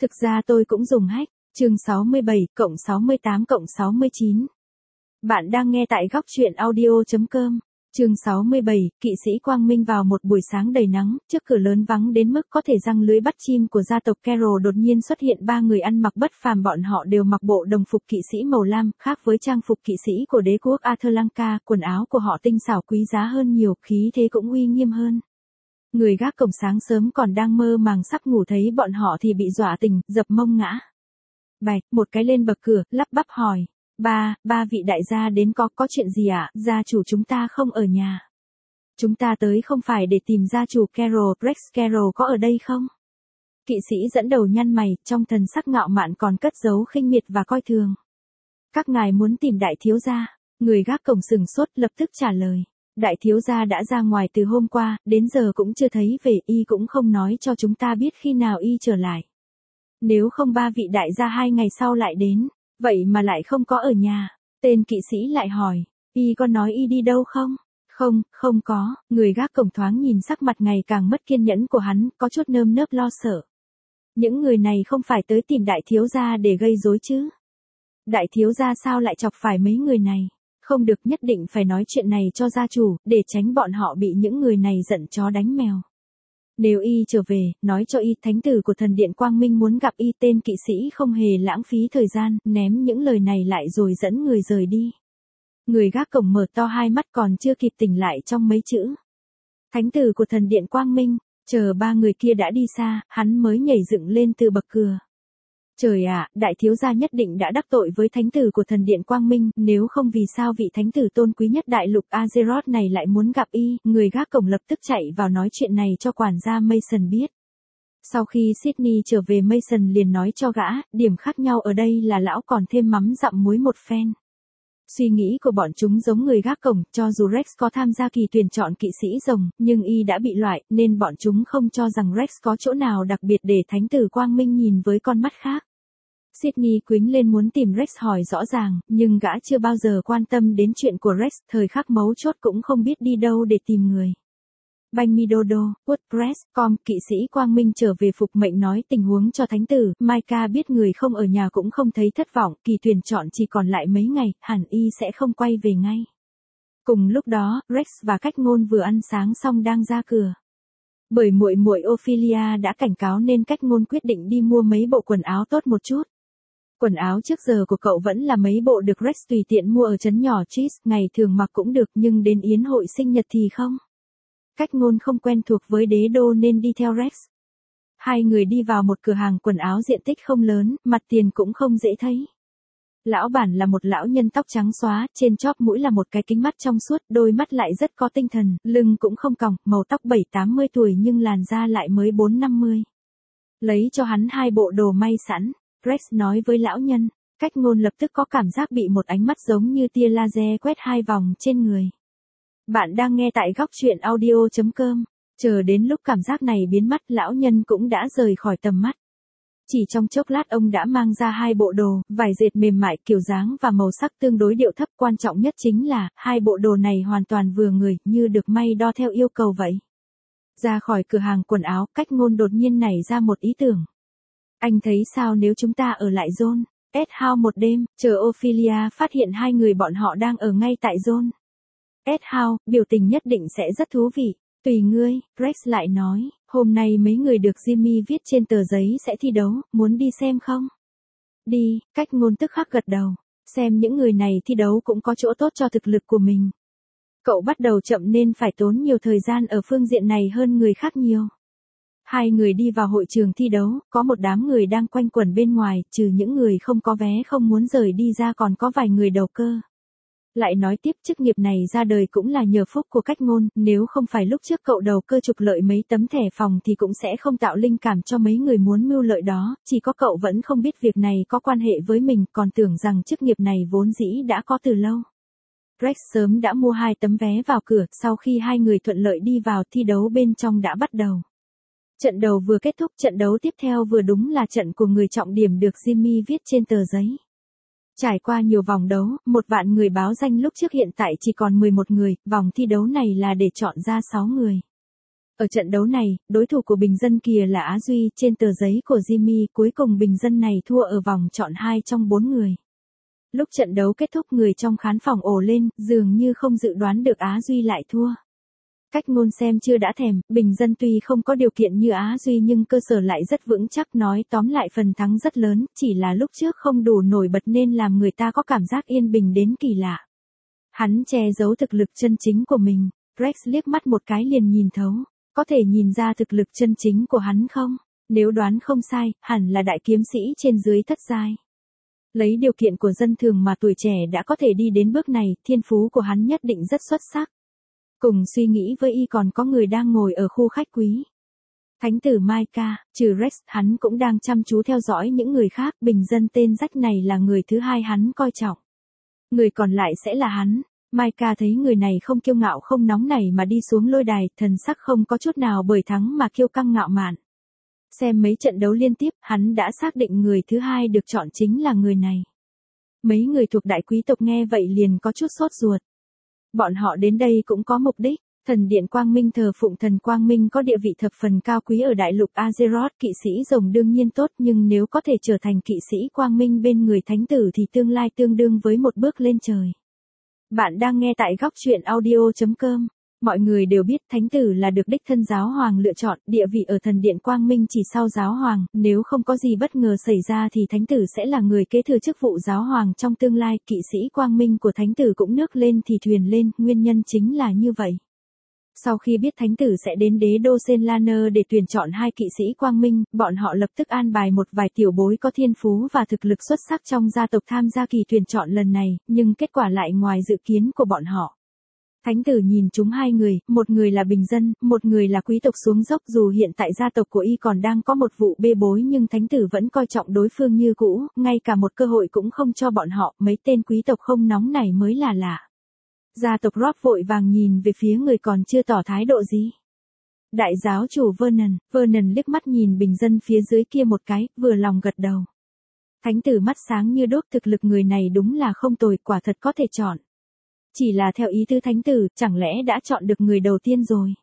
Thực ra tôi cũng dùng hack. Chương 67 cộng 68 cộng 69. Bạn đang nghe tại góc truyện audio.com. Chương 67, kỵ sĩ Quang Minh vào một buổi sáng đầy nắng, trước cửa lớn vắng đến mức có thể giăng lưới bắt chim của gia tộc Carroll đột nhiên xuất hiện ba người ăn mặc bất phàm, bọn họ đều mặc bộ đồng phục kỵ sĩ màu lam, khác với trang phục kỵ sĩ của đế quốc Atlanca, quần áo của họ tinh xảo quý giá hơn nhiều, khí thế cũng uy nghiêm hơn. Người gác cổng sáng sớm còn đang mơ màng sắp ngủ thấy bọn họ thì bị dọa tỉnh, dập mông ngã. Bạch, một cái lên bậc cửa, lắp bắp hỏi. Ba vị đại gia đến có chuyện gì ạ? Gia chủ chúng ta không ở nhà. Chúng ta tới không phải để tìm gia chủ Carroll, Rex Carroll có ở đây không? Kỵ sĩ dẫn đầu nhăn mày, trong thần sắc ngạo mạn còn cất giấu khinh miệt và coi thường. Các ngài muốn tìm đại thiếu gia? Người gác cổng sừng sốt lập tức trả lời. Đại thiếu gia đã ra ngoài từ hôm qua, đến giờ cũng chưa thấy về, y cũng không nói cho chúng ta biết khi nào y trở lại. Nếu không ba vị đại gia 2 ngày sau lại đến, vậy mà lại không có ở nhà. Tên kỵ sĩ lại hỏi, y có nói y đi đâu không? Không có. Người gác cổng thoáng nhìn sắc mặt ngày càng mất kiên nhẫn của hắn, có chút nơm nớp lo sợ. Những người này không phải tới tìm đại thiếu gia để gây rối chứ? Đại thiếu gia sao lại chọc phải mấy người này? Không được, nhất định phải nói chuyện này cho gia chủ, để tránh bọn họ bị những người này giận chó đánh mèo. Nếu y trở về, nói cho y thánh tử của thần điện Quang Minh muốn gặp y. Tên kỵ sĩ không hề lãng phí thời gian, ném những lời này lại rồi dẫn người rời đi. Người gác cổng mở to hai mắt còn chưa kịp tỉnh lại trong mấy chữ. Thánh tử của thần điện Quang Minh, chờ ba người kia đã đi xa, hắn mới nhảy dựng lên từ bậc cửa. Trời ạ, đại thiếu gia nhất định đã đắc tội với thánh tử của thần điện Quang Minh, nếu không vì sao vị thánh tử tôn quý nhất đại lục Azeroth này lại muốn gặp y. Người gác cổng lập tức chạy vào nói chuyện này cho quản gia Mason biết. Sau khi Sydney trở về, Mason liền nói cho gã, điểm khác nhau ở đây là lão còn thêm mắm dặm muối một phen. Suy nghĩ của bọn chúng giống người gác cổng, cho dù Rex có tham gia kỳ tuyển chọn kỵ sĩ rồng, nhưng y đã bị loại, nên bọn chúng không cho rằng Rex có chỗ nào đặc biệt để thánh tử Quang Minh nhìn với con mắt khác. Sydney quýnh lên muốn tìm Rex hỏi rõ ràng, nhưng gã chưa bao giờ quan tâm đến chuyện của Rex, thời khắc mấu chốt cũng không biết đi đâu để tìm người. Banh Midodo, WordPress.com, kỵ sĩ Quang Minh trở về phục mệnh nói tình huống cho thánh tử. Micah biết người không ở nhà cũng không thấy thất vọng, kỳ tuyển chọn chỉ còn lại mấy ngày, hẳn y sẽ không quay về ngay. Cùng lúc đó, Rex và Cách Ngôn vừa ăn sáng xong đang ra cửa. Bởi muội muội Ophelia đã cảnh cáo nên Cách Ngôn quyết định đi mua mấy bộ quần áo tốt một chút. Quần áo trước giờ của cậu vẫn là mấy bộ được Rex tùy tiện mua ở trấn nhỏ Cheese, ngày thường mặc cũng được nhưng đến yến hội sinh nhật thì không. Cách Ngôn không quen thuộc với đế đô nên đi theo Rex. Hai người đi vào một cửa hàng quần áo diện tích không lớn, mặt tiền cũng không dễ thấy. Lão bản là một lão nhân tóc trắng xóa, trên chóp mũi là một cái kính mắt trong suốt, đôi mắt lại rất có tinh thần, lưng cũng không còng, màu tóc 7-80 tuổi nhưng làn da lại mới 4-50. Lấy cho hắn 2 bộ đồ may sẵn. Rex nói với lão nhân. Cách Ngôn lập tức có cảm giác bị một ánh mắt giống như tia laser quét 2 vòng trên người. Bạn đang nghe tại góc truyện audio.com. Chờ đến lúc cảm giác này biến mất, lão nhân cũng đã rời khỏi tầm mắt. Chỉ trong chốc lát ông đã mang ra 2 bộ đồ, vải dệt mềm mại, kiểu dáng và màu sắc tương đối điệu thấp. Quan trọng nhất chính là, 2 bộ đồ này hoàn toàn vừa người, như được may đo theo yêu cầu vậy. Ra khỏi cửa hàng quần áo, Cách Ngôn đột nhiên nảy ra một ý tưởng. Anh thấy sao nếu chúng ta ở lại Zone S-House một đêm, chờ Ophelia phát hiện 2 người bọn họ đang ở ngay tại Zone S-House, biểu tình nhất định sẽ rất thú vị. Tùy ngươi, Rex lại nói, hôm nay mấy người được Jimmy viết trên tờ giấy sẽ thi đấu, muốn đi xem không? Đi, Cách Ngôn tức khắc gật đầu, xem những người này thi đấu cũng có chỗ tốt cho thực lực của mình. Cậu bắt đầu chậm nên phải tốn nhiều thời gian ở phương diện này hơn người khác nhiều. 2 người đi vào hội trường thi đấu, có một đám người đang quanh quẩn bên ngoài, trừ những người không có vé không muốn rời đi ra còn có vài người đầu cơ. Lại nói tiếp, chức nghiệp này ra đời cũng là nhờ phúc của Cách Ngôn, nếu không phải lúc trước cậu đầu cơ trục lợi mấy tấm thẻ phòng thì cũng sẽ không tạo linh cảm cho mấy người muốn mưu lợi đó, chỉ có cậu vẫn không biết việc này có quan hệ với mình, còn tưởng rằng chức nghiệp này vốn dĩ đã có từ lâu. Rex sớm đã mua 2 tấm vé vào cửa, sau khi 2 người thuận lợi đi vào, thi đấu bên trong đã bắt đầu. Trận đầu vừa kết thúc, trận đấu tiếp theo vừa đúng là trận của người trọng điểm được Jimmy viết trên tờ giấy. Trải qua nhiều vòng đấu, 1.000 người báo danh lúc trước hiện tại chỉ còn 11 người, vòng thi đấu này là để chọn ra 6 người. Ở trận đấu này, đối thủ của bình dân kia là Á Duy, trên tờ giấy của Jimmy, cuối cùng bình dân này thua ở vòng chọn 2 trong 4 người. Lúc trận đấu kết thúc người trong khán phòng ồ lên, dường như không dự đoán được Á Duy lại thua. Cách ngôn xem chưa đã thèm, bình dân tuy không có điều kiện như Á Duy nhưng cơ sở lại rất vững chắc, nói tóm lại phần thắng rất lớn, chỉ là lúc trước không đủ nổi bật nên làm người ta có cảm giác yên bình đến kỳ lạ. Hắn che giấu thực lực chân chính của mình, Rex liếc mắt một cái liền nhìn thấu, có thể nhìn ra thực lực chân chính của hắn không? Nếu đoán không sai, hẳn là đại kiếm sĩ trên dưới thất giai. Lấy điều kiện của dân thường mà tuổi trẻ đã có thể đi đến bước này, thiên phú của hắn nhất định rất xuất sắc. Cùng suy nghĩ với y còn có người đang ngồi ở khu khách quý. Thánh tử Micah, trừ Rex, hắn cũng đang chăm chú theo dõi những người khác, bình dân tên Jack này là người thứ hai hắn coi trọng. Người còn lại sẽ là hắn. Micah thấy người này không kiêu ngạo không nóng nảy mà đi xuống lôi đài, thần sắc không có chút nào bởi thắng mà kiêu căng ngạo mạn. Xem mấy trận đấu liên tiếp, hắn đã xác định người thứ hai được chọn chính là người này. Mấy người thuộc đại quý tộc nghe vậy liền có chút sốt ruột. Bọn họ đến đây cũng có mục đích. Thần điện Quang Minh thờ phụng thần Quang Minh có địa vị thập phần cao quý ở đại lục Azeroth, kỵ sĩ rồng đương nhiên tốt, nhưng nếu có thể trở thành kỵ sĩ Quang Minh bên người thánh tử thì tương lai tương đương với một bước lên trời. Bạn đang nghe tại góc truyện audio.com. Mọi người đều biết thánh tử là được đích thân giáo hoàng lựa chọn, địa vị ở thần điện Quang Minh chỉ sau giáo hoàng, nếu không có gì bất ngờ xảy ra thì thánh tử sẽ là người kế thừa chức vụ giáo hoàng trong tương lai, kỵ sĩ Quang Minh của thánh tử cũng nước lên thì thuyền lên, nguyên nhân chính là như vậy. Sau khi biết thánh tử sẽ đến đế đô Senlaner để tuyển chọn 2 kỵ sĩ Quang Minh, bọn họ lập tức an bài một vài tiểu bối có thiên phú và thực lực xuất sắc trong gia tộc tham gia kỳ tuyển chọn lần này, nhưng kết quả lại ngoài dự kiến của bọn họ. Thánh tử nhìn chúng 2 người, một người là bình dân, một người là quý tộc xuống dốc, dù hiện tại gia tộc của y còn đang có một vụ bê bối nhưng thánh tử vẫn coi trọng đối phương như cũ, ngay cả một cơ hội cũng không cho bọn họ, mấy tên quý tộc không nóng này mới là lạ. Gia tộc Rob vội vàng nhìn về phía người còn chưa tỏ thái độ gì. Đại giáo chủ Vernon liếc mắt nhìn bình dân phía dưới kia một cái, vừa lòng gật đầu. Thánh tử mắt sáng như đốt, thực lực người này đúng là không tồi, quả thật có thể chọn. Chỉ là theo ý tứ thánh tử, chẳng lẽ đã chọn được người đầu tiên rồi?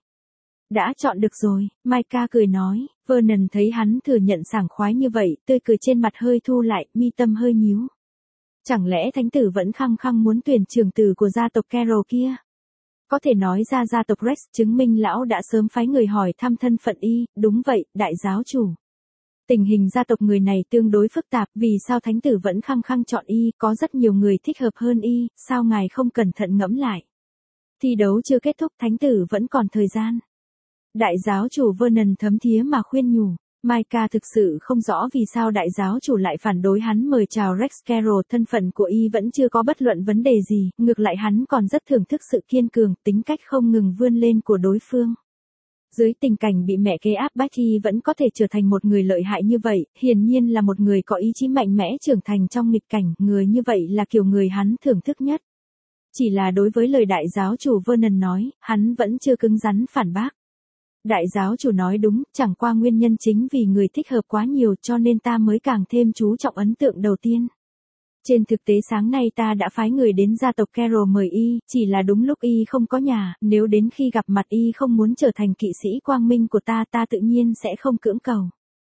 Đã chọn được rồi, Micah cười nói. Vernon thấy hắn thừa nhận sảng khoái như vậy, tươi cười trên mặt hơi thu lại, mi tâm hơi nhíu. Chẳng lẽ thánh tử vẫn khăng khăng muốn tuyển trưởng tử của gia tộc Carol kia? Có thể nói ra gia tộc Rex chứng minh lão đã sớm phái người hỏi thăm thân phận y, đúng vậy, đại giáo chủ. Tình hình gia tộc người này tương đối phức tạp, vì sao thánh tử vẫn khăng khăng chọn y, có rất nhiều người thích hợp hơn y, sao ngài không cẩn thận ngẫm lại? Thi đấu chưa kết thúc, thánh tử vẫn còn thời gian. Đại giáo chủ Vernon thấm thía mà khuyên nhủ. Micah thực sự không rõ vì sao đại giáo chủ lại phản đối hắn mời chào Rex Carroll, thân phận của y vẫn chưa có bất luận vấn đề gì, ngược lại hắn còn rất thưởng thức sự kiên cường, tính cách không ngừng vươn lên của đối phương. Dưới tình cảnh bị mẹ kế áp bách y vẫn có thể trở thành một người lợi hại như vậy, hiển nhiên là một người có ý chí mạnh mẽ trưởng thành trong nghịch cảnh, người như vậy là kiểu người hắn thưởng thức nhất. Chỉ là đối với lời đại giáo chủ Vernon nói, hắn vẫn chưa cứng rắn phản bác. Đại giáo chủ nói đúng, chẳng qua nguyên nhân chính vì người thích hợp quá nhiều cho nên ta mới càng thêm chú trọng ấn tượng đầu tiên. Trên thực tế sáng nay ta đã phái người đến gia tộc Carroll mời y, chỉ là đúng lúc y không có nhà, nếu đến khi gặp mặt y không muốn trở thành kỵ sĩ Quang Minh của ta tự nhiên sẽ không cưỡng cầu.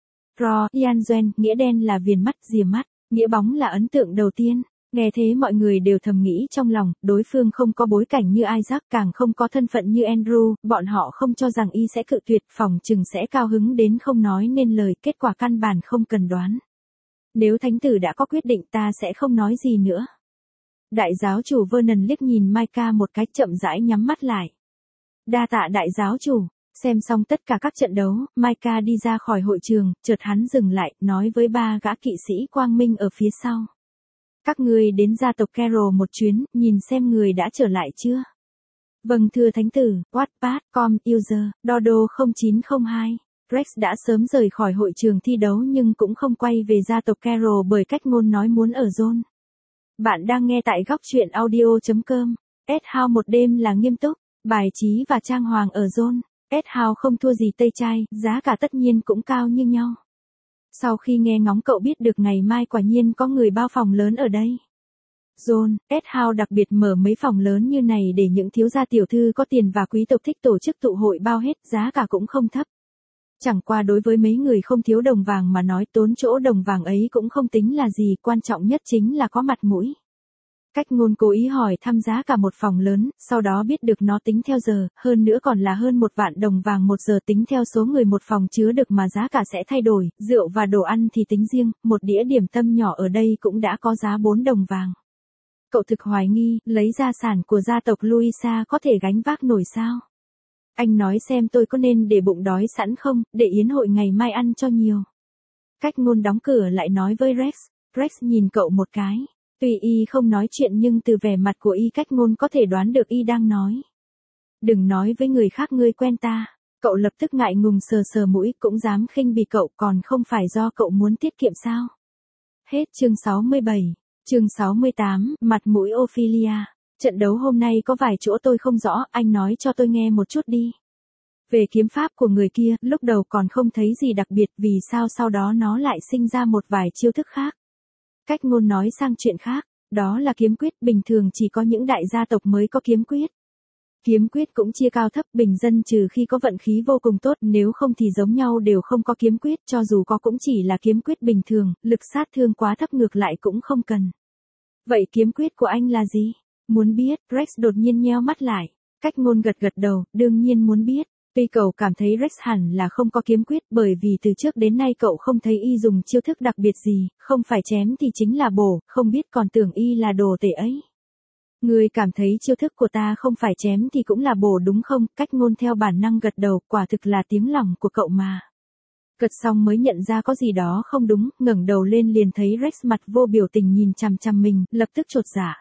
Yanzuen, nghĩa đen là viền mắt, rìa mắt, nghĩa bóng là ấn tượng đầu tiên. Nghe thế mọi người đều thầm nghĩ trong lòng, đối phương không có bối cảnh như Isaac, càng không có thân phận như Andrew, bọn họ không cho rằng y sẽ cự tuyệt, phòng chừng sẽ cao hứng đến không nói nên lời, kết quả căn bản không cần đoán. Nếu thánh tử đã có quyết định ta sẽ không nói gì nữa. Đại giáo chủ Vernon liếc nhìn Micah một cái, chậm rãi nhắm mắt lại. Đa tạ đại giáo chủ. Xem xong tất cả các trận đấu, Micah đi ra khỏi hội trường, chợt hắn dừng lại, nói với 3 gã kỵ sĩ Quang Minh ở phía sau. Các ngươi đến gia tộc Carroll một chuyến, nhìn xem người đã trở lại chưa? Vâng thưa thánh tử, Wattpad.com, user, Dodo 0902. Rex đã sớm rời khỏi hội trường thi đấu nhưng cũng không quay về gia tộc Carroll bởi cách ngôn nói muốn ở zone. Bạn đang nghe tại góc truyện audio.com. S-House một đêm là nghiêm túc, bài trí và trang hoàng ở zone. S-House không thua gì Tây Trai, giá cả tất nhiên cũng cao như nhau. Sau khi nghe ngóng cậu biết được ngày mai quả nhiên có người bao phòng lớn ở đây. John, S. House đặc biệt mở mấy phòng lớn như này để những thiếu gia tiểu thư có tiền và quý tộc thích tổ chức tụ hội bao hết, giá cả cũng không thấp. Chẳng qua đối với mấy người không thiếu đồng vàng mà nói tốn chỗ đồng vàng ấy cũng không tính là gì, quan trọng nhất chính là có mặt mũi. Cách ngôn cố ý hỏi thăm giá cả một phòng lớn, sau đó biết được nó tính theo giờ, hơn nữa còn là hơn 1 vạn đồng vàng một giờ tính theo số người một phòng chứa được mà giá cả sẽ thay đổi, rượu và đồ ăn thì tính riêng, một đĩa điểm tâm nhỏ ở đây cũng đã có giá 4 đồng vàng. Cậu thực hoài nghi, lấy gia sản của gia tộc Louisa có thể gánh vác nổi sao? Anh nói xem tôi có nên để bụng đói sẵn không, để yến hội ngày mai ăn cho nhiều. Cách ngôn đóng cửa lại nói với Rex. Rex nhìn cậu một cái. Tuy y không nói chuyện nhưng từ vẻ mặt của y cách ngôn có thể đoán được y đang nói. Đừng nói với người khác ngươi quen ta. Cậu lập tức ngại ngùng sờ sờ mũi, cũng dám khinh bỉ cậu, còn không phải do cậu muốn tiết kiệm sao? Hết chương 67. Chương 68, mặt mũi Ophelia. Trận đấu hôm nay có vài chỗ tôi không rõ, anh nói cho tôi nghe một chút đi. Về kiếm pháp của người kia, lúc đầu còn không thấy gì đặc biệt, vì sao sau đó nó lại sinh ra một vài chiêu thức khác. Cách ngôn nói sang chuyện khác, đó là kiếm quyết, bình thường chỉ có những đại gia tộc mới có kiếm quyết. Kiếm quyết cũng chia cao thấp, bình dân trừ khi có vận khí vô cùng tốt, nếu không thì giống nhau đều không có kiếm quyết, cho dù có cũng chỉ là kiếm quyết bình thường, lực sát thương quá thấp ngược lại cũng không cần. Vậy kiếm quyết của anh là gì? Muốn biết, Rex đột nhiên nheo mắt lại. Cách ngôn gật gật đầu, đương nhiên muốn biết. Tuy cậu cảm thấy Rex hẳn là không có kiếm quyết bởi vì từ trước đến nay cậu không thấy y dùng chiêu thức đặc biệt gì, không phải chém thì chính là bổ, không biết còn tưởng y là đồ tể ấy. Người cảm thấy chiêu thức của ta không phải chém thì cũng là bổ đúng không? Cách ngôn theo bản năng gật đầu, quả thực là tiếng lòng của cậu mà. Gật xong mới nhận ra có gì đó không đúng, ngẩng đầu lên liền thấy Rex mặt vô biểu tình nhìn chằm chằm mình, lập tức chột dạ.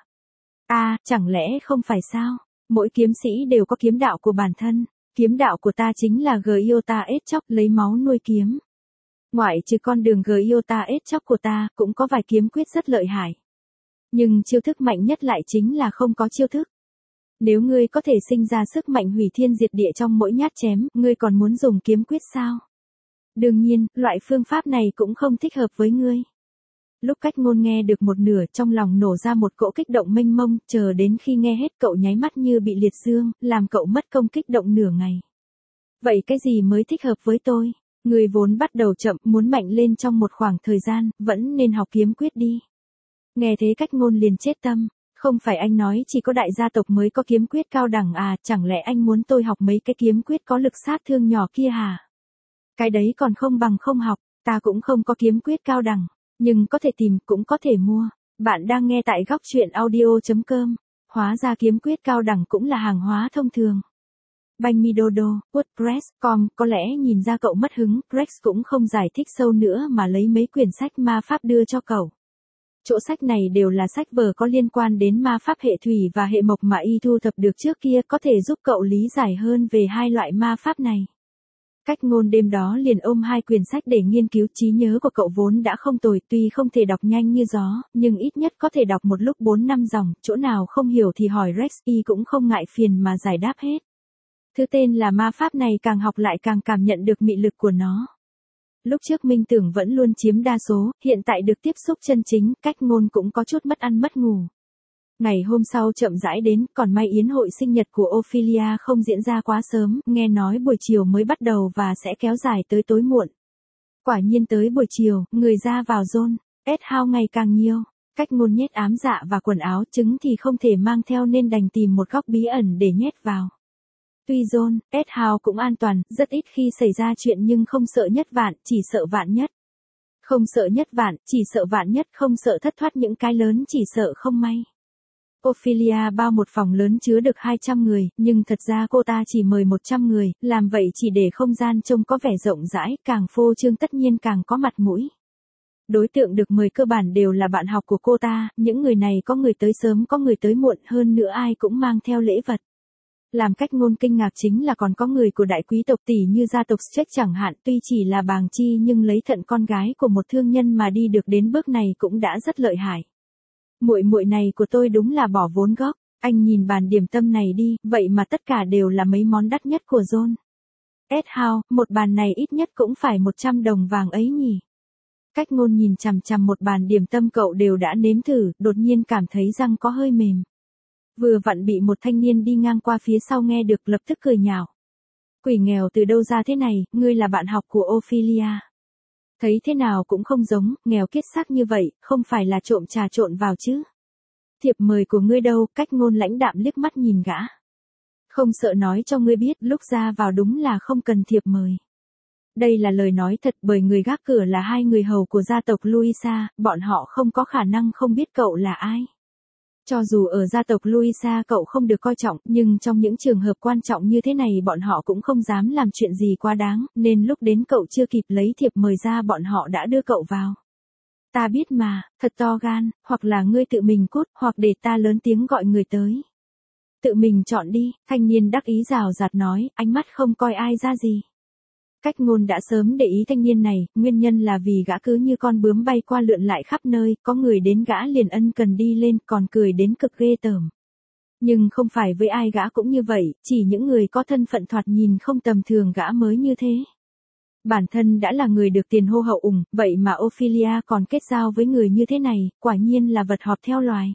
Chẳng lẽ không phải sao? Mỗi kiếm sĩ đều có kiếm đạo của bản thân. Kiếm đạo của ta chính là Giota ết chóc, lấy máu nuôi kiếm. Ngoại trừ con đường Giota ết chóc của ta, cũng có vài kiếm quyết rất lợi hại. Nhưng chiêu thức mạnh nhất lại chính là không có chiêu thức. Nếu ngươi có thể sinh ra sức mạnh hủy thiên diệt địa trong mỗi nhát chém, ngươi còn muốn dùng kiếm quyết sao? Đương nhiên, loại phương pháp này cũng không thích hợp với ngươi. Lúc cách ngôn nghe được một nửa, trong lòng nổ ra một cỗ kích động mênh mông, chờ đến khi nghe hết cậu nháy mắt như bị liệt dương, làm cậu mất công kích động nửa ngày. Vậy cái gì mới thích hợp với tôi? Người vốn bắt đầu chậm, muốn mạnh lên trong một khoảng thời gian, vẫn nên học kiếm quyết đi. Nghe thế cách ngôn liền chết tâm. Không phải anh nói chỉ có đại gia tộc mới có kiếm quyết cao đẳng à, chẳng lẽ anh muốn tôi học mấy cái kiếm quyết có lực sát thương nhỏ kia hả? Cái đấy còn không bằng không học, ta cũng không có kiếm quyết cao đẳng. Nhưng có thể tìm, cũng có thể mua. Bạn đang nghe tại góc truyện audio.com. Hóa ra kiếm quyết cao đẳng cũng là hàng hóa thông thường. Banh mi đô đô, WordPress.com, có lẽ nhìn ra cậu mất hứng, Rex cũng không giải thích sâu nữa mà lấy mấy quyển sách ma pháp đưa cho cậu. Chỗ sách này đều là sách vở có liên quan đến ma pháp hệ thủy và hệ mộc mà y thu thập được trước kia, có thể giúp cậu lý giải hơn về hai loại ma pháp này. Cách ngôn đêm đó liền ôm hai quyển sách để nghiên cứu, trí nhớ của cậu vốn đã không tồi, tuy không thể đọc nhanh như gió, nhưng ít nhất có thể đọc một lúc 4-5 dòng, chỗ nào không hiểu thì hỏi Rex, y cũng không ngại phiền mà giải đáp hết. Thứ tên là ma pháp này càng học lại càng cảm nhận được mị lực của nó. Lúc trước minh tưởng vẫn luôn chiếm đa số, hiện tại được tiếp xúc chân chính, cách ngôn cũng có chút mất ăn mất ngủ. Ngày hôm sau chậm rãi đến, còn may yến hội sinh nhật của Ophelia không diễn ra quá sớm, nghe nói buổi chiều mới bắt đầu và sẽ kéo dài tới tối muộn. Quả nhiên tới buổi chiều, người ra vào John, S. House ngày càng nhiều. Cách ngôn nhét ám dạ và quần áo, trứng thì không thể mang theo nên đành tìm một góc bí ẩn để nhét vào. Tuy John, S. House cũng an toàn, rất ít khi xảy ra chuyện nhưng không sợ nhất vạn, chỉ sợ vạn nhất. Không sợ nhất vạn, chỉ sợ vạn nhất, không sợ thất thoát những cái lớn, chỉ sợ không may. Ophelia bao một phòng lớn chứa được 200 người, nhưng thật ra cô ta chỉ mời 100 người, làm vậy chỉ để không gian trông có vẻ rộng rãi, càng phô trương tất nhiên càng có mặt mũi. Đối tượng được mời cơ bản đều là bạn học của cô ta, những người này có người tới sớm có người tới muộn, hơn nữa ai cũng mang theo lễ vật. Làm cách ngôn kinh ngạc chính là còn có người của đại quý tộc tỷ như gia tộc Streck chẳng hạn, tuy chỉ là bàng chi nhưng lấy thận con gái của một thương nhân mà đi được đến bước này cũng đã rất lợi hại. Muội muội này của tôi đúng là bỏ vốn gốc, anh nhìn bàn điểm tâm này đi, vậy mà tất cả đều là mấy món đắt nhất của John. S. House, một bàn này ít nhất cũng phải 100 đồng vàng ấy nhỉ. Cách Ngôn nhìn chằm chằm một bàn điểm tâm cậu đều đã nếm thử, đột nhiên cảm thấy răng có hơi mềm. Vừa vặn bị một thanh niên đi ngang qua phía sau nghe được lập tức cười nhạo. Quỷ nghèo từ đâu ra thế này, ngươi là bạn học của Ophelia. Thấy thế nào cũng không giống, nghèo kiết xác như vậy, không phải là trộm trà trộn vào chứ. Thiệp mời của ngươi đâu, Cách Ngôn lãnh đạm liếc mắt nhìn gã. Không sợ nói cho ngươi biết, lúc ra vào đúng là không cần thiệp mời. Đây là lời nói thật, bởi người gác cửa là hai người hầu của gia tộc Luisa, bọn họ không có khả năng không biết cậu là ai. Cho dù ở gia tộc Luisa cậu không được coi trọng, nhưng trong những trường hợp quan trọng như thế này bọn họ cũng không dám làm chuyện gì quá đáng, nên lúc đến cậu chưa kịp lấy thiệp mời ra bọn họ đã đưa cậu vào. Ta biết mà, thật to gan, hoặc là ngươi tự mình cút, hoặc để ta lớn tiếng gọi người tới. Tự mình chọn đi, thanh niên đắc ý rào rạt nói, ánh mắt không coi ai ra gì. Cách Ngôn đã sớm để ý thanh niên này, nguyên nhân là vì gã cứ như con bướm bay qua lượn lại khắp nơi, có người đến gã liền ân cần đi lên, còn cười đến cực ghê tởm. Nhưng không phải với ai gã cũng như vậy, chỉ những người có thân phận thoạt nhìn không tầm thường gã mới như thế. Bản thân đã là người được tiền hô hậu ủng, vậy mà Ophelia còn kết giao với người như thế này, quả nhiên là vật họp theo loài.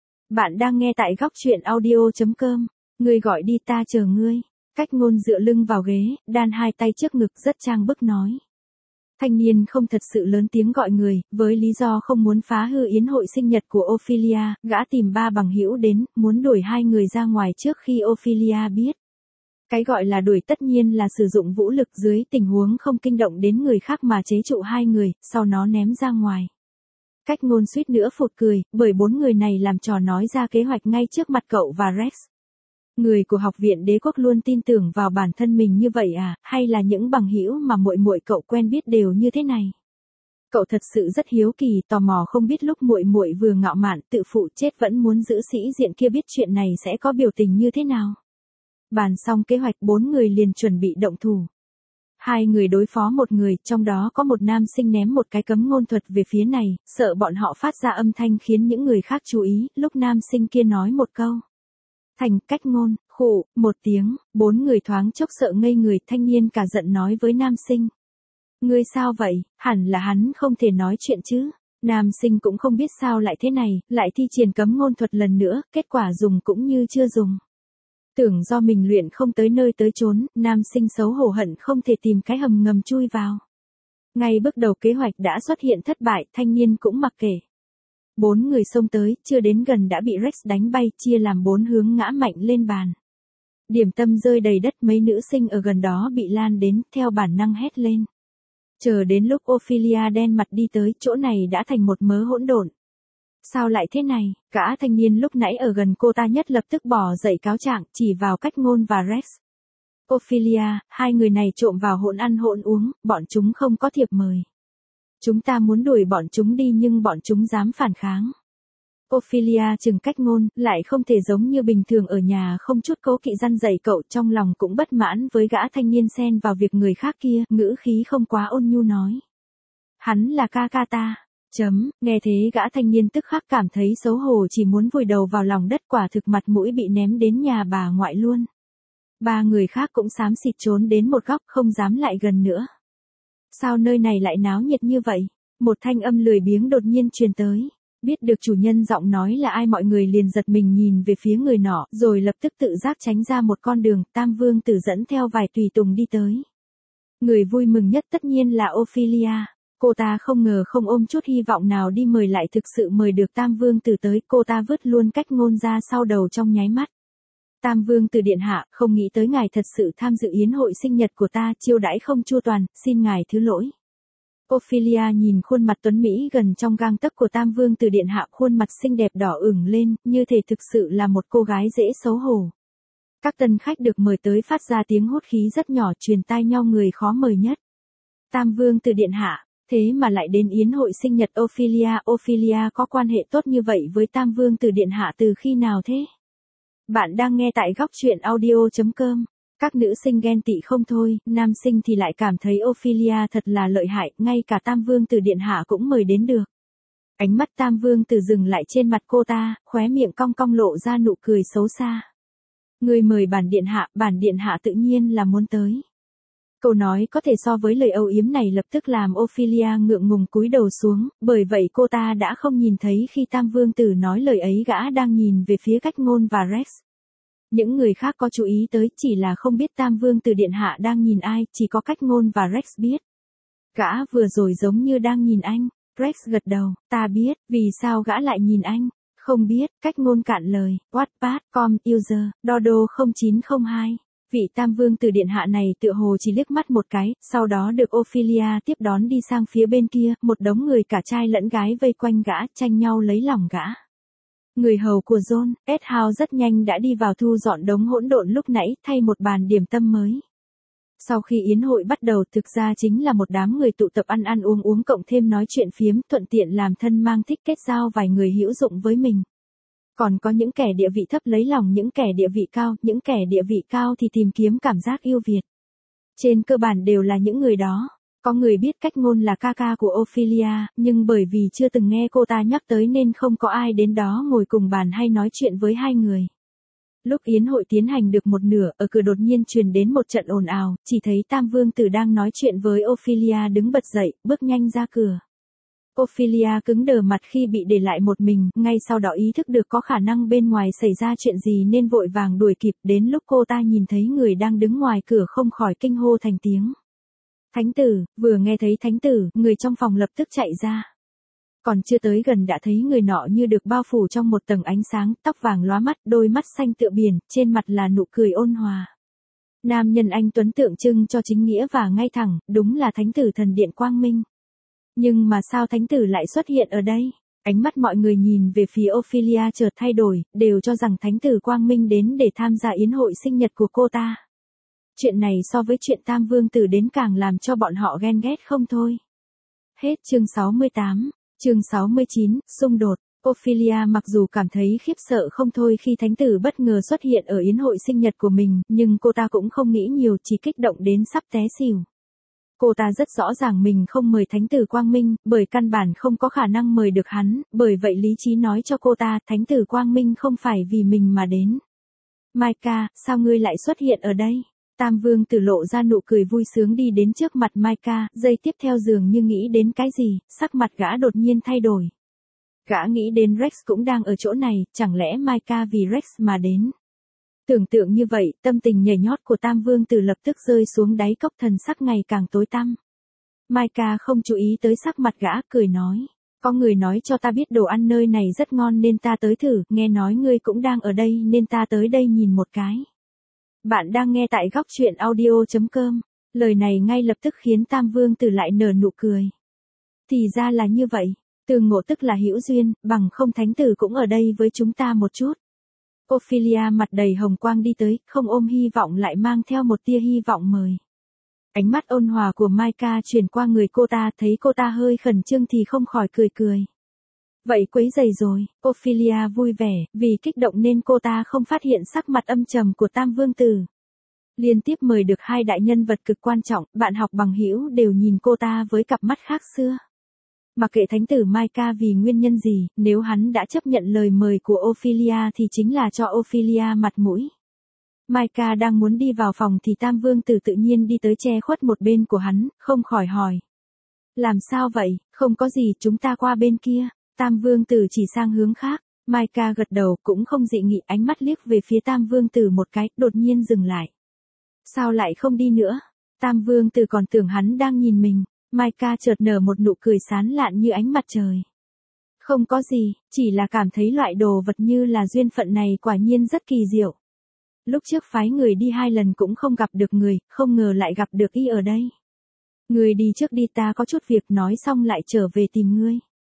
Bạn đang nghe tại góc truyện audio.com, ngươi gọi đi ta chờ ngươi. Cách Ngôn dựa lưng vào ghế, đan hai tay trước ngực rất trang bức nói. Thanh niên không thật sự lớn tiếng gọi người, với lý do không muốn phá hư yến hội sinh nhật của Ophelia, gã tìm ba bằng hữu đến, muốn đuổi hai người ra ngoài trước khi Ophelia biết. Cái gọi là đuổi tất nhiên là sử dụng vũ lực dưới tình huống không kinh động đến người khác mà chế trụ hai người, sau nó ném ra ngoài. Cách Ngôn suýt nữa phụt cười, bởi bốn người này làm trò nói ra kế hoạch ngay trước mặt cậu và Rex. Người của học viện đế quốc luôn tin tưởng vào bản thân mình như vậy à, hay là những bằng hữu mà muội muội cậu quen biết đều như thế này? Cậu thật sự rất hiếu kỳ, tò mò không biết lúc muội muội vừa ngạo mạn tự phụ chết vẫn muốn giữ sĩ diện kia biết chuyện này sẽ có biểu tình như thế nào. Bàn xong kế hoạch bốn người liền chuẩn bị động thủ. Hai người đối phó một người, trong đó có một nam sinh ném một cái cấm ngôn thuật về phía này, sợ bọn họ phát ra âm thanh khiến những người khác chú ý, lúc nam sinh kia nói một câu. Thành Cách Ngôn, khụ, một tiếng, bốn người thoáng chốc sợ ngây người, thanh niên cả giận nói với nam sinh. Ngươi sao vậy, hẳn là hắn không thể nói chuyện chứ. Nam sinh cũng không biết sao lại thế này, lại thi triển cấm ngôn thuật lần nữa, kết quả dùng cũng như chưa dùng. Tưởng do mình luyện không tới nơi tới chốn, nam sinh xấu hổ hận không thể tìm cái hầm ngầm chui vào. Ngay bước đầu kế hoạch đã xuất hiện thất bại, thanh niên cũng mặc kệ. Bốn người xông tới, chưa đến gần đã bị Rex đánh bay, chia làm bốn hướng ngã mạnh lên bàn. Điểm tâm rơi đầy đất, mấy nữ sinh ở gần đó bị lan đến, theo bản năng hét lên. Chờ đến lúc Ophelia đen mặt đi tới, chỗ này đã thành một mớ hỗn độn. Sao lại thế này, cả thanh niên lúc nãy ở gần cô ta nhất lập tức bỏ dậy cáo trạng, chỉ vào Cách Ngôn và Rex. Ophelia, hai người này trộm vào hỗn ăn hỗn uống, bọn chúng không có thiệp mời. Chúng ta muốn đuổi bọn chúng đi nhưng bọn chúng dám phản kháng. Ophelia chừng Cách Ngôn, lại không thể giống như bình thường ở nhà không chút cố kỵ răn dạy cậu, trong lòng cũng bất mãn với gã thanh niên xen vào việc người khác kia, ngữ khí không quá ôn nhu nói. Hắn là ca ca ta. Nghe thế gã thanh niên tức khắc cảm thấy xấu hổ, chỉ muốn vùi đầu vào lòng đất, quả thực mặt mũi bị ném đến nhà bà ngoại luôn. Ba người khác cũng xám xịt trốn đến một góc, không dám lại gần nữa. Sao nơi này lại náo nhiệt như vậy? Một thanh âm lười biếng đột nhiên truyền tới. Biết được chủ nhân giọng nói là ai, mọi người liền giật mình nhìn về phía người nọ, rồi lập tức tự giác tránh ra một con đường. Tam Vương Tử dẫn theo vài tùy tùng đi tới. Người vui mừng nhất tất nhiên là Ophelia. Cô ta không ngờ không ôm chút hy vọng nào đi mời lại thực sự mời được Tam Vương Tử tới, cô ta vứt luôn Cách Ngôn ra sau đầu trong nháy mắt. Tam Vương Tử điện hạ, không nghĩ tới ngài thật sự tham dự yến hội sinh nhật của ta, chiêu đãi không chu toàn, xin ngài thứ lỗi. Ophelia nhìn khuôn mặt tuấn mỹ gần trong gang tấc của Tam Vương Tử điện hạ, khuôn mặt xinh đẹp đỏ ửng lên, như thể thực sự là một cô gái dễ xấu hổ. Các tân khách được mời tới phát ra tiếng hốt khí rất nhỏ, truyền tai nhau người khó mời nhất. Tam Vương Tử điện hạ, thế mà lại đến yến hội sinh nhật Ophelia. Ophelia có quan hệ tốt như vậy với Tam Vương Tử điện hạ từ khi nào thế? Bạn đang nghe tại góc truyện audio.com. Các nữ sinh ghen tị không thôi, nam sinh thì lại cảm thấy Ophelia thật là lợi hại, ngay cả Tam Vương Tử điện hạ cũng mời đến được. Ánh mắt Tam Vương Tử dừng lại trên mặt cô ta, khóe miệng cong cong lộ ra nụ cười xấu xa. Người mời bản điện hạ tự nhiên là muốn tới. Câu nói có thể so với lời âu yếm này lập tức làm Ophelia ngượng ngùng cúi đầu xuống, bởi vậy cô ta đã không nhìn thấy khi Tam Vương Tử nói lời ấy gã đang nhìn về phía Cách Ngôn và Rex. Những người khác có chú ý tới, chỉ là không biết Tam Vương Tử điện hạ đang nhìn ai, chỉ có Cách Ngôn và Rex biết. Gã vừa rồi giống như đang nhìn anh. Rex gật đầu, ta biết, vì sao gã lại nhìn anh? Không biết, Cách Ngôn cạn lời, Wattpad.com, user, Dodo 0902. Vị Tam Vương Tử điện hạ này tựa hồ chỉ liếc mắt một cái, sau đó được Ophelia tiếp đón đi sang phía bên kia, một đống người cả trai lẫn gái vây quanh gã, tranh nhau lấy lòng gã. Người hầu của John, Edhouse rất nhanh đã đi vào thu dọn đống hỗn độn lúc nãy, thay một bàn điểm tâm mới. Sau khi yến hội bắt đầu, thực ra chính là một đám người tụ tập ăn ăn uống cộng thêm nói chuyện phiếm, thuận tiện làm thân mang thích kết giao vài người hữu dụng với mình. Còn có những kẻ địa vị thấp lấy lòng những kẻ địa vị cao, những kẻ địa vị cao thì tìm kiếm cảm giác yêu Việt. Trên cơ bản đều là những người đó. Có người biết Cách Ngôn là ca ca của Ophelia, nhưng bởi vì chưa từng nghe cô ta nhắc tới nên không có ai đến đó ngồi cùng bàn hay nói chuyện với hai người. Lúc yến hội tiến hành được một nửa, ở cửa đột nhiên truyền đến một trận ồn ào, chỉ thấy Tam Vương Tử đang nói chuyện với Ophelia đứng bật dậy, bước nhanh ra cửa. Ophelia cứng đờ mặt khi bị để lại một mình, ngay sau đó ý thức được có khả năng bên ngoài xảy ra chuyện gì nên vội vàng đuổi kịp, đến lúc cô ta nhìn thấy người đang đứng ngoài cửa không khỏi kinh hô thành tiếng. Thánh tử, vừa nghe thấy thánh tử, người trong phòng lập tức chạy ra. Còn chưa tới gần đã thấy người nọ như được bao phủ trong một tầng ánh sáng, tóc vàng lóa mắt, đôi mắt xanh tựa biển, trên mặt là nụ cười ôn hòa. Nam nhân anh tuấn tượng trưng cho chính nghĩa và ngay thẳng, đúng là thánh tử thần điện quang minh. Nhưng mà sao thánh tử lại xuất hiện ở đây? Ánh mắt mọi người nhìn về phía Ophelia chợt thay đổi, đều cho rằng thánh tử quang minh đến để tham gia yến hội sinh nhật của cô ta. Chuyện này so với chuyện Tam Vương Tử đến càng làm cho bọn họ ghen ghét không thôi. Hết chương 68. Chương 69, xung đột. Ophelia mặc dù cảm thấy khiếp sợ không thôi khi thánh tử bất ngờ xuất hiện ở yến hội sinh nhật của mình, nhưng cô ta cũng không nghĩ nhiều, chỉ kích động đến sắp té xỉu. Cô ta rất rõ ràng mình không mời thánh tử Quang Minh, bởi căn bản không có khả năng mời được hắn, bởi vậy lý trí nói cho cô ta, thánh tử Quang Minh không phải vì mình mà đến. Micah, sao ngươi lại xuất hiện ở đây? Tam Vương Tử lộ ra nụ cười vui sướng đi đến trước mặt Micah, giây tiếp theo dường như nghĩ đến cái gì, sắc mặt gã đột nhiên thay đổi. Gã nghĩ đến Rex cũng đang ở chỗ này, chẳng lẽ Micah vì Rex mà đến? Tưởng tượng như vậy, tâm tình nhảy nhót của Tam Vương Tử lập tức rơi xuống đáy cốc, thần sắc ngày càng tối tăm. Micah không chú ý tới sắc mặt gã, cười nói. Có người nói cho ta biết đồ ăn nơi này rất ngon nên ta tới thử, nghe nói ngươi cũng đang ở đây nên ta tới đây nhìn một cái. Bạn đang nghe tại góc truyện audio.com. Lời này ngay lập tức khiến Tam Vương Tử lại nở nụ cười. Thì ra là như vậy, từ ngộ tức là hữu duyên, bằng không thánh tử cũng ở đây với chúng ta một chút. Ophelia mặt đầy hồng quang đi tới, không ôm hy vọng lại mang theo một tia hy vọng mời. Ánh mắt ôn hòa của Micah chuyển qua người cô ta, thấy cô ta hơi khẩn trương thì không khỏi cười cười. Vậy quấy rầy rồi, Ophelia vui vẻ, vì kích động nên cô ta không phát hiện sắc mặt âm trầm của Tam Vương Tử. Liên tiếp mời được hai đại nhân vật cực quan trọng, bạn học bằng hữu đều nhìn cô ta với cặp mắt khác xưa. Mặc kệ thánh tử Micah vì nguyên nhân gì, nếu hắn đã chấp nhận lời mời của Ophelia thì chính là cho Ophelia mặt mũi. Micah đang muốn đi vào phòng thì Tam Vương Tử tự nhiên đi tới che khuất một bên của hắn, không khỏi hỏi. Làm sao vậy, không có gì, chúng ta qua bên kia. Tam Vương Tử chỉ sang hướng khác. Micah gật đầu, cũng không dị nghị, ánh mắt liếc về phía Tam Vương Tử một cái, đột nhiên dừng lại. Sao lại không đi nữa? Tam Vương Tử còn tưởng hắn đang nhìn mình. Micah chợt nở một nụ cười sán lạn như ánh mặt trời. Không có gì, chỉ là cảm thấy loại đồ vật như là duyên phận này quả nhiên rất kỳ diệu. Lúc trước phái người đi 2 lần cũng không gặp được người, không ngờ lại gặp được y ở đây. Người đi trước đi, ta có chút việc, nói xong lại trở về tìm ngươi.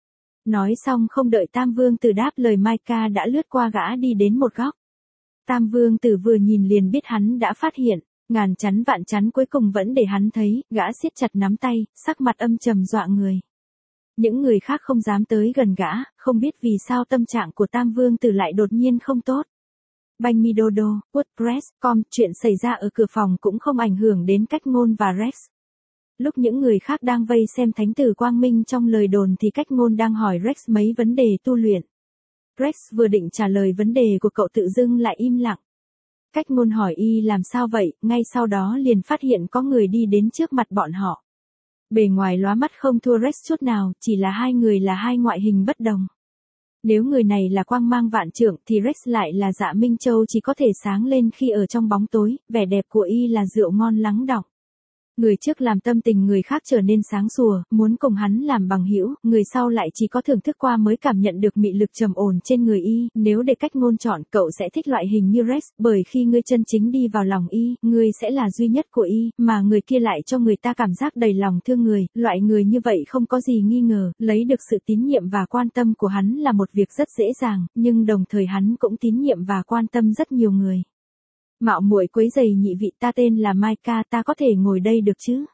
Nói xong không đợi Tam Vương Tử đáp lời, Micah đã lướt qua gã đi đến một góc. Tam Vương Tử vừa nhìn liền biết hắn đã phát hiện, ngàn chắn vạn chắn cuối cùng vẫn để hắn thấy, gã siết chặt nắm tay, sắc mặt âm trầm dọa người. Những người khác không dám tới gần gã, không biết vì sao tâm trạng của Tam Vương Tử lại đột nhiên không tốt. Banh mi Dodo, WordPress.com, chuyện xảy ra ở cửa phòng cũng không ảnh hưởng đến Cách Ngôn và Rex. Lúc những người khác đang vây xem thánh tử Quang Minh trong lời đồn thì Cách Ngôn đang hỏi Rex mấy vấn đề tu luyện. Rex vừa định trả lời vấn đề của cậu tự dưng lại im lặng. Cách ngôn hỏi y làm sao vậy, ngay sau đó liền phát hiện có người đi đến trước mặt bọn họ. Bề ngoài lóa mắt không thua Rex chút nào, chỉ là hai người là hai ngoại hình bất đồng. Nếu người này là quang mang vạn trượng thì Rex lại là Dạ Minh Châu chỉ có thể sáng lên khi ở trong bóng tối, vẻ đẹp của y là rượu ngon lắng đọng. Người trước làm tâm tình người khác trở nên sáng sủa, muốn cùng hắn làm bằng hữu, người sau lại chỉ có thưởng thức qua mới cảm nhận được mị lực trầm ổn trên người y, nếu để cách ngôn chọn cậu sẽ thích loại hình như Rex, bởi khi ngươi chân chính đi vào lòng y, ngươi sẽ là duy nhất của y, mà người kia lại cho người ta cảm giác đầy lòng thương người, loại người như vậy không có gì nghi ngờ, lấy được sự tín nhiệm và quan tâm của hắn là một việc rất dễ dàng, nhưng đồng thời hắn cũng tín nhiệm và quan tâm rất nhiều người. Mạo muội quấy giày nhị vị, ta tên là Maika, ta có thể ngồi đây được chứ?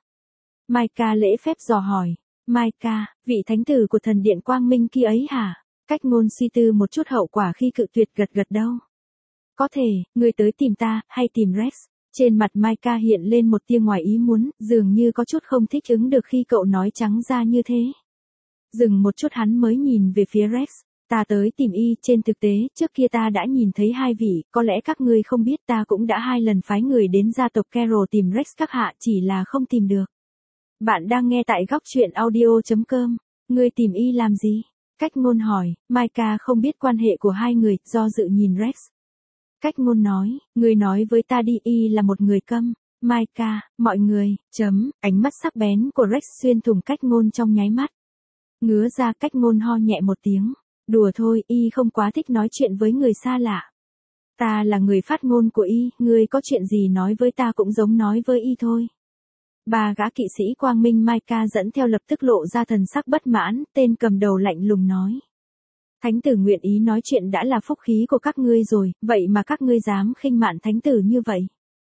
Maika lễ phép dò hỏi. Maika, vị thánh tử của thần điện quang minh kia ấy hả? Cách ngôn suy tư một chút hậu quả khi cự tuyệt, gật gật đầu. Có thể, ngươi tới tìm ta, hay tìm Rex? Trên mặt Maika hiện lên một tia ngoài ý muốn, dường như có chút không thích ứng được khi cậu nói trắng ra như thế. Dừng một chút hắn mới nhìn về phía Rex. Ta tới tìm y, trên thực tế, trước kia ta đã nhìn thấy hai vị, có lẽ các ngươi không biết ta cũng đã 2 lần phái người đến gia tộc Carroll tìm Rex các hạ, chỉ là không tìm được. Bạn đang nghe tại góc truyện audio.com, ngươi tìm y làm gì? Cách ngôn hỏi, Maika không biết quan hệ của hai người, do dự nhìn Rex. Cách ngôn nói, ngươi nói với ta đi, y là một người câm. Maika, mọi người, ánh mắt sắc bén của Rex xuyên thủng cách ngôn trong nháy mắt. Ngứa ra, cách ngôn ho nhẹ một tiếng. Đùa thôi, y không quá thích nói chuyện với người xa lạ. Ta là người phát ngôn của y, ngươi có chuyện gì nói với ta cũng giống nói với y thôi. Ba gã kỵ sĩ quang minh Maika dẫn theo lập tức lộ ra thần sắc bất mãn, tên cầm đầu lạnh lùng nói. Thánh tử nguyện ý nói chuyện đã là phúc khí của các ngươi rồi, vậy mà các ngươi dám khinh mạn thánh tử như vậy.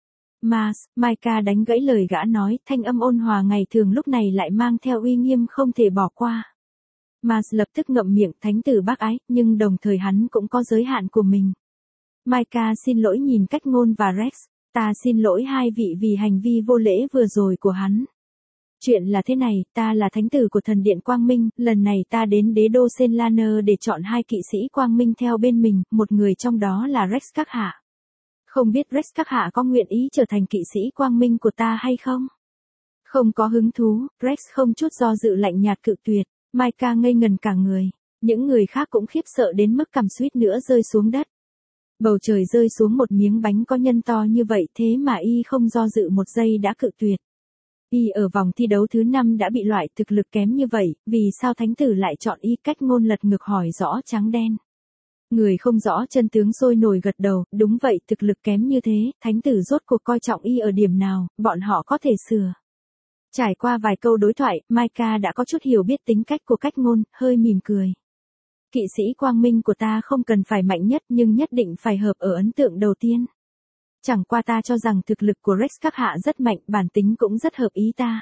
Maika đánh gãy lời gã nói, thanh âm ôn hòa ngày thường lúc này lại mang theo uy nghiêm không thể bỏ qua. Mars lập tức ngậm miệng, thánh tử bác ái, nhưng đồng thời hắn cũng có giới hạn của mình. Maika xin lỗi nhìn cách ngôn và Rex, ta xin lỗi hai vị vì hành vi vô lễ vừa rồi của hắn. Chuyện là thế này, ta là thánh tử của thần điện Quang Minh, lần này ta đến đế đô Senlaner để chọn 2 kỵ sĩ Quang Minh theo bên mình, một người trong đó là Rex các hạ. Không biết Rex các hạ có nguyện ý trở thành kỵ sĩ Quang Minh của ta hay không? Không có hứng thú, Rex không chút do dự lạnh nhạt cự tuyệt. Maika ngây ngần cả người, những người khác cũng khiếp sợ đến mức cằm suýt nữa rơi xuống đất. Bầu trời rơi xuống một miếng bánh có nhân to như vậy thế mà y không do dự một giây đã cự tuyệt. Y ở vòng thi đấu thứ 5 đã bị loại thực lực kém như vậy, vì sao thánh tử lại chọn y? Cách ngôn lật ngược hỏi rõ trắng đen. Người không rõ chân tướng sôi nổi gật đầu, đúng vậy, thực lực kém như thế, thánh tử rốt cuộc coi trọng y ở điểm nào, bọn họ có thể sửa. Trải qua vài câu đối thoại, Maika đã có chút hiểu biết tính cách của cách ngôn, hơi mỉm cười. Kỵ sĩ quang minh của ta không cần phải mạnh nhất nhưng nhất định phải hợp ở ấn tượng đầu tiên. Chẳng qua ta cho rằng thực lực của Rex các hạ rất mạnh, bản tính cũng rất hợp ý ta.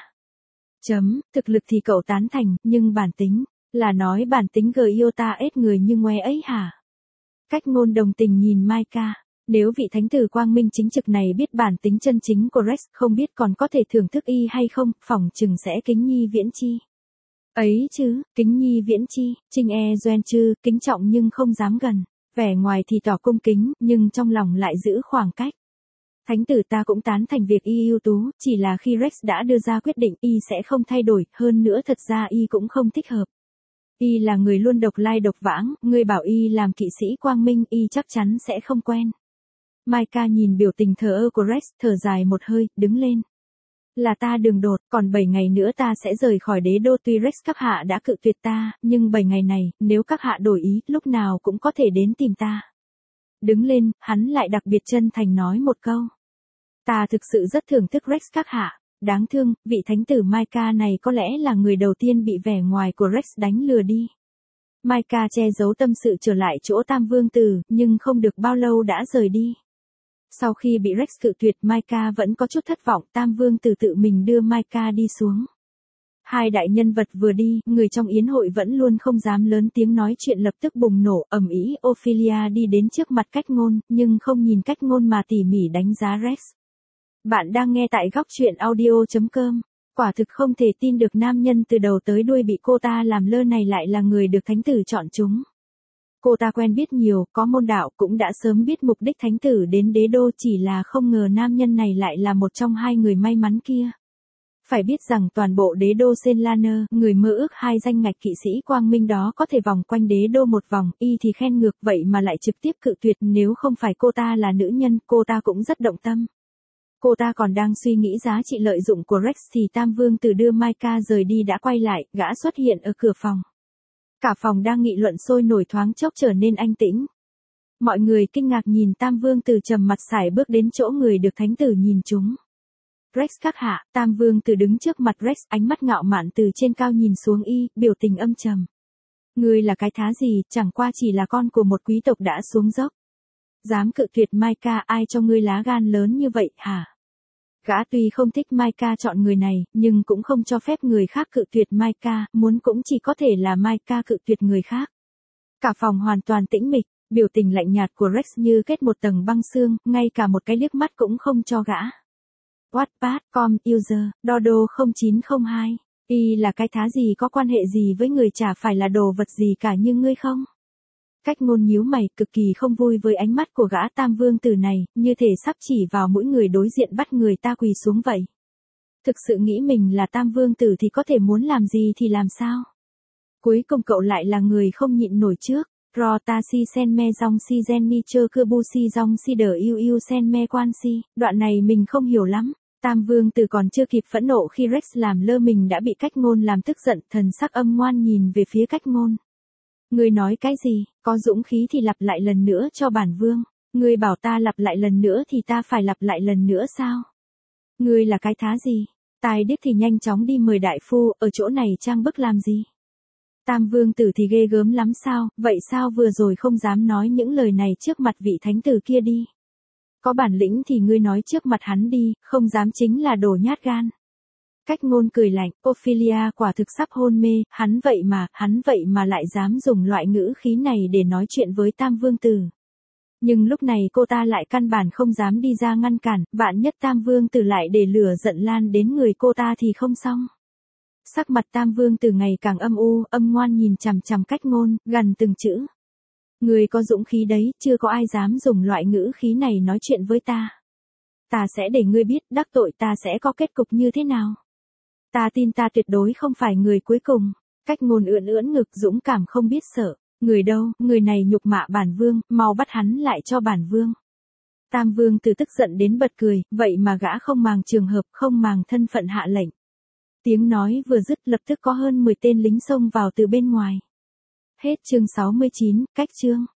Thực lực thì cậu tán thành, nhưng bản tính, là nói bản tính yêu ta ết người như ngoe ấy hả? Cách ngôn đồng tình nhìn Maika. Nếu vị thánh tử quang minh chính trực này biết bản tính chân chính của Rex, không biết còn có thể thưởng thức y hay không, phỏng chừng sẽ kính nhi viễn chi. Ấy chứ, kính nhi viễn chi, Trinh e doen chư, kính trọng nhưng không dám gần, vẻ ngoài thì tỏ cung kính, nhưng trong lòng lại giữ khoảng cách. Thánh tử ta cũng tán thành việc y ưu tú, chỉ là khi Rex đã đưa ra quyết định y sẽ không thay đổi, hơn nữa thật ra y cũng không thích hợp. Y là người luôn độc lai độc vãng, người bảo y làm kỵ sĩ quang minh y chắc chắn sẽ không quen. Maika nhìn biểu tình thờ ơ của Rex, thở dài một hơi, đứng lên. Là ta đường đột, còn 7 ngày nữa ta sẽ rời khỏi đế đô, tuy Rex các hạ đã cự tuyệt ta, nhưng 7 ngày này, nếu các hạ đổi ý, lúc nào cũng có thể đến tìm ta. Đứng lên, hắn lại đặc biệt chân thành nói một câu. Ta thực sự rất thưởng thức Rex các hạ, đáng thương, vị thánh tử Maika này có lẽ là người đầu tiên bị vẻ ngoài của Rex đánh lừa đi. Maika che giấu tâm sự trở lại chỗ Tam Vương Tử, nhưng không được bao lâu đã rời đi. Sau khi bị Rex cự tuyệt, Maika vẫn có chút thất vọng, Tam Vương Tử tự mình đưa Maika đi xuống. Hai đại nhân vật vừa đi, người trong yến hội vẫn luôn không dám lớn tiếng nói chuyện lập tức bùng nổ, ầm ĩ. Ophelia đi đến trước mặt cách ngôn, nhưng không nhìn cách ngôn mà tỉ mỉ đánh giá Rex. Bạn đang nghe tại góc truyện audio.com. Quả thực không thể tin được nam nhân từ đầu tới đuôi bị cô ta làm lơ này lại là người được thánh tử chọn chúng. Cô ta quen biết nhiều, có môn đạo, cũng đã sớm biết mục đích thánh tử đến đế đô, chỉ là không ngờ nam nhân này lại là một trong hai người may mắn kia. Phải biết rằng toàn bộ đế đô Senlaner, người mơ ước hai danh ngạch kỵ sĩ quang minh đó có thể vòng quanh đế đô một vòng, y thì khen ngược vậy mà lại trực tiếp cự tuyệt, nếu không phải cô ta là nữ nhân, cô ta cũng rất động tâm. Cô ta còn đang suy nghĩ giá trị lợi dụng của Rex thì Tam Vương Tử đưa Micah rời đi đã quay lại, gã xuất hiện ở cửa phòng. Cả phòng đang nghị luận sôi nổi thoáng chốc trở nên an tĩnh. Mọi người kinh ngạc nhìn Tam Vương Tử trầm mặt sải bước đến chỗ người được thánh tử nhìn chúng. Rex các hạ, Tam Vương Tử đứng trước mặt Rex, ánh mắt ngạo mạn từ trên cao nhìn xuống y, biểu tình âm trầm. Ngươi là cái thá gì, chẳng qua chỉ là con của một quý tộc đã xuống dốc. Dám cự tuyệt Micah, ai cho ngươi lá gan lớn như vậy hả? Gã tuy không thích Micah chọn người này, nhưng cũng không cho phép người khác cự tuyệt Micah, muốn cũng chỉ có thể là Micah cự tuyệt người khác. Cả phòng hoàn toàn tĩnh mịch, biểu tình lạnh nhạt của Rex như kết một tầng băng xương, ngay cả một cái liếc mắt cũng không cho gã. Wattpad.com user, Dodo 0902. Y là cái thá gì, có quan hệ gì với người, chả phải là đồ vật gì cả như ngươi không? Cách Ngôn nhíu mày, cực kỳ không vui với ánh mắt của gã Tam Vương Tử này, như thể sắp chỉ vào mũi người đối diện bắt người ta quỳ xuống vậy. Thực sự nghĩ mình là Tam Vương Tử thì có thể muốn làm gì thì làm sao? Cuối cùng cậu lại là người không nhịn nổi trước. Ro ta si sen me dòng si gen ni chơ cưa bu si dòng si đờ yêu yêu sen me quan si. Đoạn này mình không hiểu lắm. Tam Vương Tử còn chưa kịp phẫn nộ khi Rex làm lơ mình đã bị Cách Ngôn làm tức giận, thần sắc âm ngoan nhìn về phía Cách Ngôn. Ngươi nói cái gì, có dũng khí thì lặp lại lần nữa cho bản vương. Ngươi bảo ta lặp lại lần nữa thì ta phải lặp lại lần nữa sao? Ngươi là cái thá gì? Tai điếc thì nhanh chóng đi mời đại phu, ở chỗ này trang bức làm gì? Tam Vương Tử thì ghê gớm lắm sao, vậy sao vừa rồi không dám nói những lời này trước mặt vị thánh tử kia đi? Có bản lĩnh thì ngươi nói trước mặt hắn đi, không dám chính là đồ nhát gan. Cách Ngôn cười lạnh, Ophelia quả thực sắp hôn mê, hắn vậy mà lại dám dùng loại ngữ khí này để nói chuyện với Tam Vương Tử. Nhưng lúc này cô ta lại căn bản không dám đi ra ngăn cản, vạn nhất Tam Vương Tử lại để lửa giận lan đến người cô ta thì không xong. Sắc mặt Tam Vương Tử ngày càng âm u, âm ngoan nhìn chằm chằm Cách Ngôn, gần từng chữ. Người có dũng khí đấy, chưa có ai dám dùng loại ngữ khí này nói chuyện với ta. Ta sẽ để ngươi biết đắc tội ta sẽ có kết cục như thế nào. Ta tin ta tuyệt đối không phải người cuối cùng. Cách Ngôn ưỡn ưỡn ngực dũng cảm không biết sợ. Người đâu, người này nhục mạ bản vương, mau bắt hắn lại cho bản vương. Tam Vương Tử tức giận đến bật cười, vậy mà gã không màng trường hợp, không màng thân phận hạ lệnh. Tiếng nói vừa dứt lập tức có hơn 10 tên lính xông vào từ bên ngoài. Hết chương 69, cách chương.